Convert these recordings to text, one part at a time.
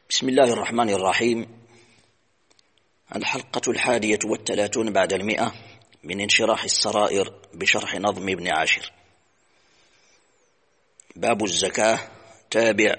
بسم الله الرحمن الرحيم. الحلقة 31 بعد 100 من انشراح السرائر بشرح نظم ابن عاشر. باب الزكاة، تابع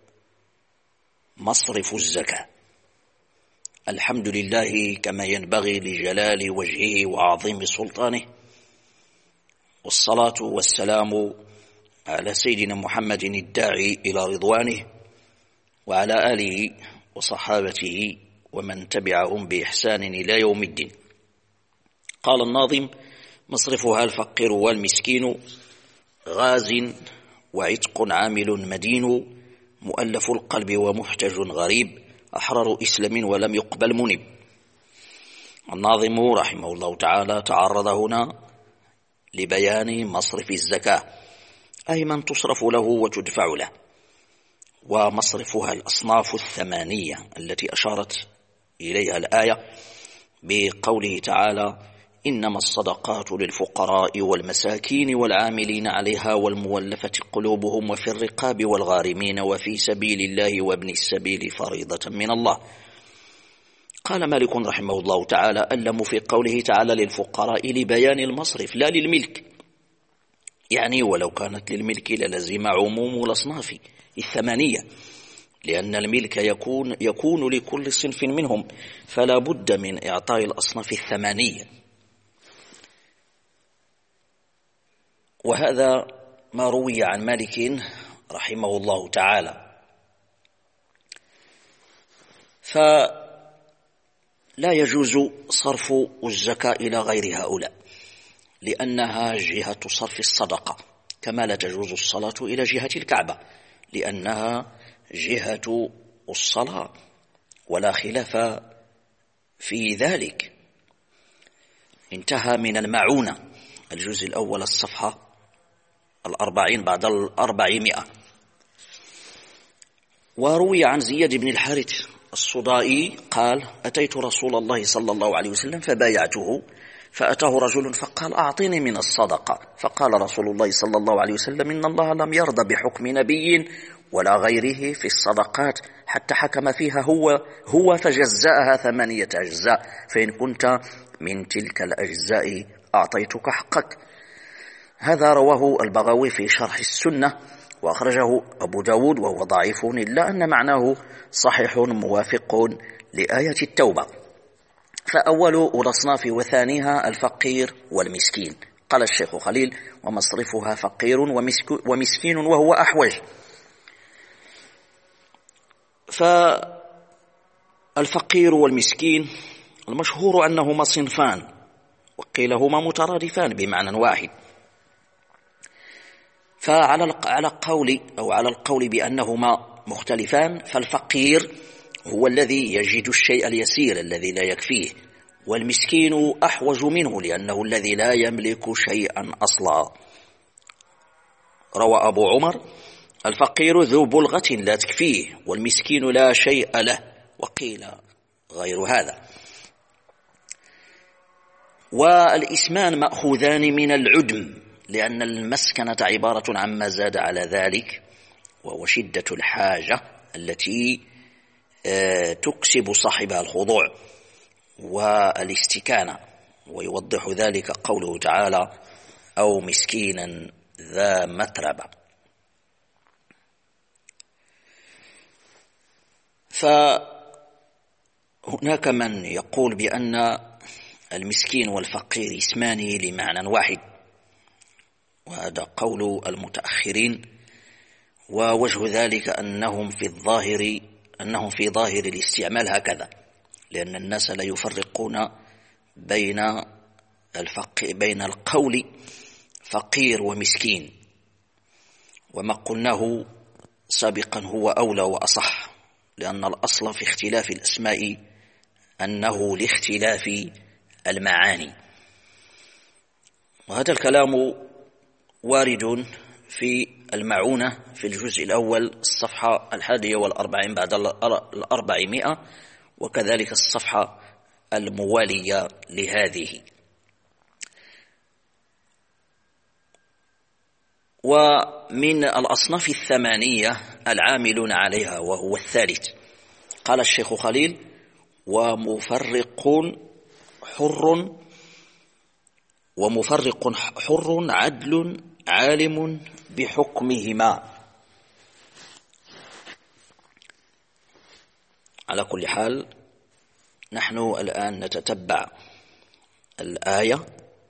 مصرف الزكاة. الحمد لله كما ينبغي لجلال وجهه وعظيم سلطانه، والصلاة والسلام على سيدنا محمد الداعي إلى رضوانه وعلى آله وصحابته ومن تبعهم بإحسان إلى يوم الدين. قال الناظم: مصرفها الفقير والمسكين، غاز وعتق عامل مدين، مؤلف القلب ومحتج غريب، أحرار إسلام ولم يقبل منب. الناظم رحمه الله تعالى تعرض هنا لبيان مصرف الزكاة، أي من تصرف له وتدفع له، ومصرفها الأصناف 8 التي أشارت إليها الآية بقوله تعالى: إنما الصدقات للفقراء والمساكين والعاملين عليها والمولفة قلوبهم وفي الرقاب والغارمين وفي سبيل الله وابن السبيل فريضة من الله. قال مالك رحمه الله تعالى: ألم في قوله تعالى للفقراء لبيان المصرف لا للملك، يعني ولو كانت للملك للزم عموم الأصناف 8، لأن الملك يكون لكل صنف منهم، فلا بد من إعطاء الأصناف 8. وهذا ما روي عن مالك رحمه الله تعالى. فلا يجوز صرف الزكاة إلى غير هؤلاء، لأنها جهة صرف الصدقة، كما لا تجوز الصلاة إلى جهة الكعبة لأنها جهة الصلاة، ولا خلاف في ذلك. انتهى من المعونة، الجزء الأول الصفحة 40 بعد 400. وروي عن زياد بن الحارث الصدائي قال: أتيت رسول الله صلى الله عليه وسلم فبايعته، فأتاه رجل فقال: أعطني من الصدقة. فقال رسول الله صلى الله عليه وسلم: إن الله لم يرضى بحكم نبي ولا غيره في الصدقات حتى حكم فيها هو فجزأها 8 أجزاء، فإن كنت من تلك الأجزاء أعطيتك حقك. هذا رواه البغوي في شرح السنة، وأخرجه أبو داود وهو ضعيف، إلا أن معناه صحيح موافق لآية التوبة. فأول الأصناف وثانيها الفقير والمسكين. قال الشيخ خليل: ومصرفها فقير ومسكين وهو أحوج. فالفقير والمسكين المشهور أنهما صنفان، وقيل هما مترادفان بمعنى واحد. فعلى القول بأنهما مختلفان، فالفقير هو الذي يجد الشيء اليسير الذي لا يكفيه، والمسكين أحوج منه لأنه الذي لا يملك شيئا أصلا. روى أبو عمر: الفقير ذو بلغة لا تكفيه، والمسكين لا شيء له، وقيل غير هذا. والاسمان مأخوذان من العدم، لأن المسكنة عبارة عما زاد على ذلك، وهو شدة الحاجة التي تكسب صاحبها الخضوع والاستكانة. ويوضح ذلك قوله تعالى: أو مسكينا ذا متربة. فهناك من يقول بأن المسكين والفقير اسمان لمعنى واحد، وهذا قول المتأخرين. ووجه ذلك أنهم في ظاهر الاستعمال هكذا، لأن الناس لا يفرقون بين القول فقير ومسكين، وما قلناه سابقا هو أولى وأصح، لأن الأصل في اختلاف الأسماء أنه لاختلاف المعاني. وهذا الكلام وارد في المعونة في الجزء الأول الصفحة 41 بعد 400، وكذلك الصفحة الموالية لهذه. ومن الأصناف 8 العاملون عليها، وهو الثالث، قال الشيخ خليل: ومفرق حر عدل عالم بحكمهما. على كل حال نحن الآن نتتبع الآية،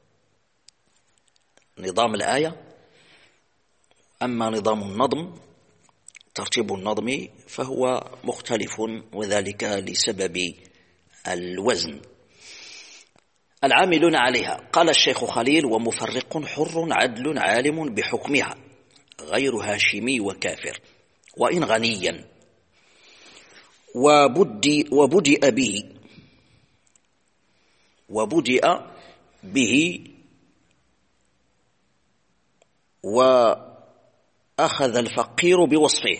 نظام الآية. أما نظام النظم، ترتيب النظم، فهو مختلف، وذلك لسبب الوزن. العاملون عليها. قال الشيخ خليل: ومفرق حر عدل عالم بحكمها غير هاشمي وكافر وإن غنيا، وبدأ به وأخذ الفقير بوصفه.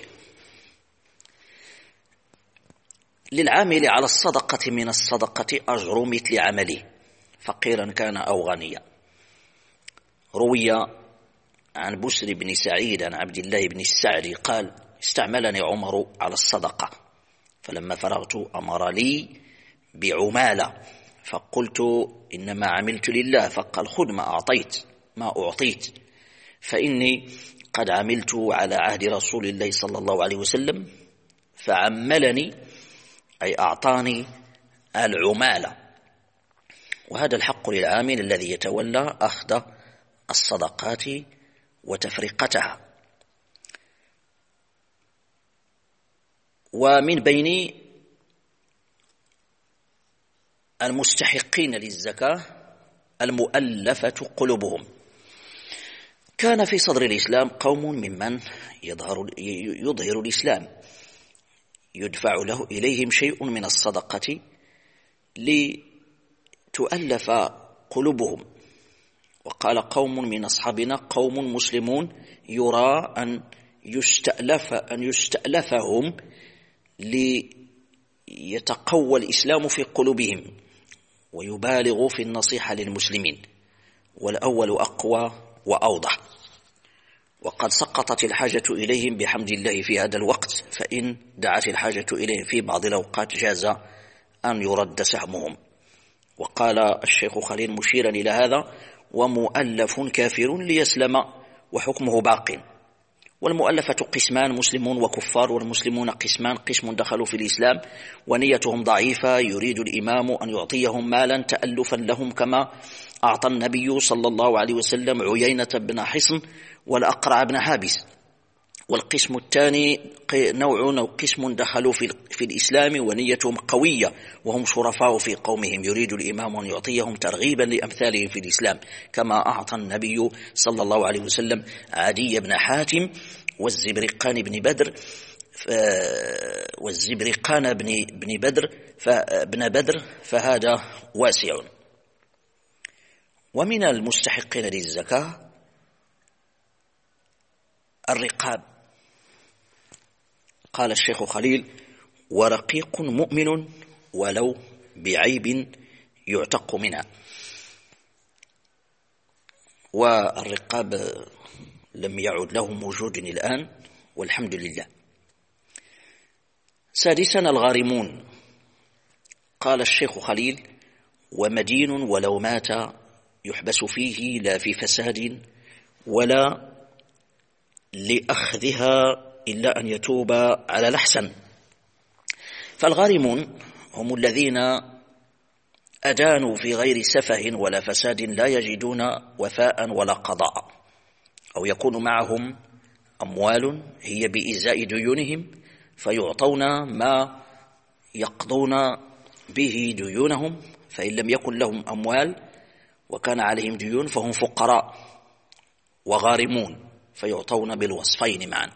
للعامل على الصدقة من الصدقة أجر مثل عمله، فقيرا كان أو غنيا. روي عن بسر بن سعيد عن عبد الله بن السعدي قال: استعملني عمر على الصدقة، فلما فرغت أمر لي بعمالة، فقلت: إنما عملت لله. فقال: خذ ما أعطيت، فإني قد عملت على عهد رسول الله صلى الله عليه وسلم، فعملني أي أعطاني العمالة. وهذا الحق للعامل الذي يتولى أخذ الصدقات وتفرقتها. ومن بين المستحقين للزكاة المؤلفة قلوبهم. كان في صدر الإسلام قوم ممن يظهر الإسلام يدفع إليهم شيء من الصدقة لتؤلف قلوبهم. وقال قوم من أصحابنا: قوم مسلمون يرى أن يستألفهم ليتقوى الإسلام في قلوبهم ويبالغ في النصيحة للمسلمين، والأول أقوى وأوضح. وقد سقطت الحاجة إليهم بحمد الله في هذا الوقت، فإن دعت الحاجة إليهم في بعض الأوقات جاز أن يرد سهمهم. وقال الشيخ خليل مشيرا إلى هذا: ومؤلف كافر ليسلم وحكمه باق. والمؤلفة قسمان: مسلمون وكفار. والمسلمون قسمان: قسم دخلوا في الإسلام ونيتهم ضعيفة، يريد الإمام أن يعطيهم مالا تألفا لهم، كما أعطى النبي صلى الله عليه وسلم عيينة بن حصن والأقرع بن حابس. والقسم الثاني قسم دخلوا في الإسلام ونيتهم قوية وهم شرفاء في قومهم، يريد الإمام أن يعطيهم ترغيبا لأمثالهم في الإسلام، كما أعطى النبي صلى الله عليه وسلم عدي بن حاتم والزبرقان بن بدر، فهذا واسع. ومن المستحقين للزكاة الرقاب. قال الشيخ خليل: ورقيق مؤمن ولو بعيب يعتق منها. والرقاب لم يعد لهم وجود الآن والحمد لله. سادسا الغارمون. قال الشيخ خليل: ومدين ولو مات يحبس فيه لا في فساد ولا لأخذها إلا أن يتوب على الأحسن. فالغارمون هم الذين أدانوا في غير سفه ولا فساد، لا يجدون وفاء ولا قضاء، أو يكون معهم أموال هي بإزاء ديونهم فيعطون ما يقضون به ديونهم، فإن لم يكن لهم أموال وكان عليهم ديون فهم فقراء وغارمون، فيعطون بالوصفين معا.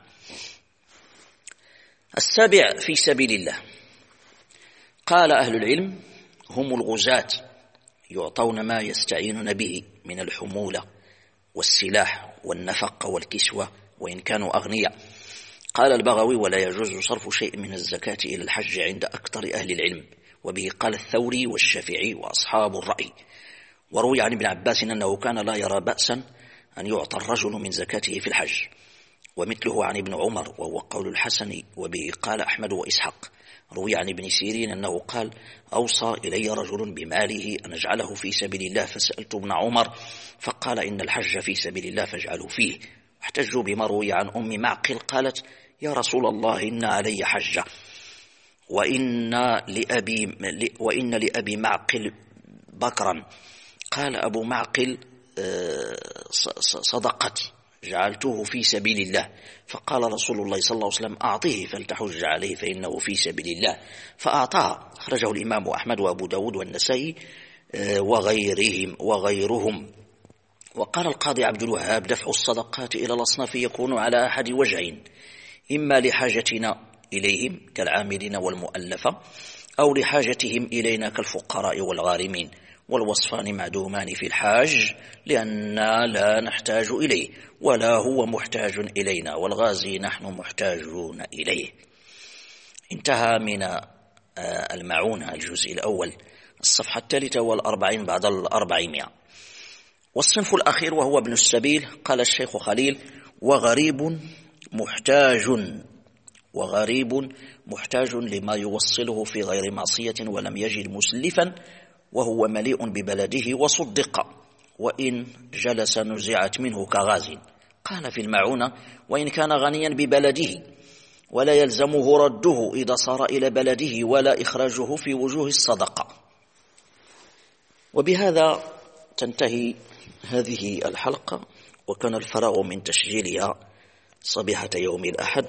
السابع في سبيل الله. قال أهل العلم: هم الغزاة، يعطون ما يستعينون به من الحمولة والسلاح والنفقة والكسوة وإن كانوا أغنياء. قال البغوي: ولا يجوز صرف شيء من الزكاة إلى الحج عند أكثر أهل العلم، وبه قال الثوري والشافعي وأصحاب الرأي. وروي عن ابن عباس أنه كان لا يرى بأسا أن يعطى الرجل من زكاته في الحج، ومثله عن ابن عمر وهو قول الحسن، وبه قال أحمد وإسحاق. روي عن ابن سيرين أنه قال: أوصى إلي رجل بماله أن أجعله في سبيل الله، فسألت ابن عمر فقال: إن الحج في سبيل الله فاجعلوا فيه. احتجوا بما روي عن أم معقل قالت: يا رسول الله، إن علي حجة وإن لأبي معقل بكرا. قال أبو معقل: صدقتي، جعلته في سبيل الله. فقال رسول الله صلى الله عليه وسلم: أعطيه فلتحج عليه فإنه في سبيل الله، فأعطاه. أخرجه الإمام أحمد وأبو داود والنسائي وغيرهم. وقال القاضي عبد الوهاب: دفع الصدقات إلى الأصناف يكون على أحد وجهين: إما لحاجتنا إليهم كالعاملين والمؤلفة، أو لحاجتهم إلينا كالفقراء والغارمين، والوصفان معدومان في الحاج لأننا لا نحتاج إليه ولا هو محتاج إلينا، والغازي نحن محتاجون إليه. انتهى من المعونة الجزء الأول، الصفحة 43 بعد 400. والصنف الأخير وهو ابن السبيل، قال الشيخ خليل: وغريب محتاج لما يوصله في غير معصية ولم يجد مسلفا وهو مليء ببلده وصدق، وإن جلس نزعت منه كغاز. قال في المعونة: وإن كان غنيا ببلده ولا يلزمه رده إذا صار إلى بلده ولا إخراجه في وجوه الصدقة. وبهذا تنتهي هذه الحلقة، وكان الفراغ من تسجيلها صبيحة يوم الأحد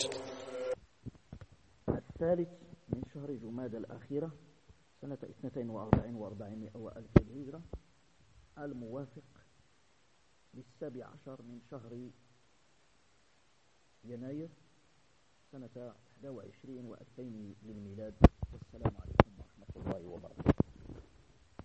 3 من شهر جمادى الأخيرة سنة 42 و400 وألف الهجرة، الموافق 17 من شهر يناير سنة 21 و2000 للميلاد. والسلام عليكم.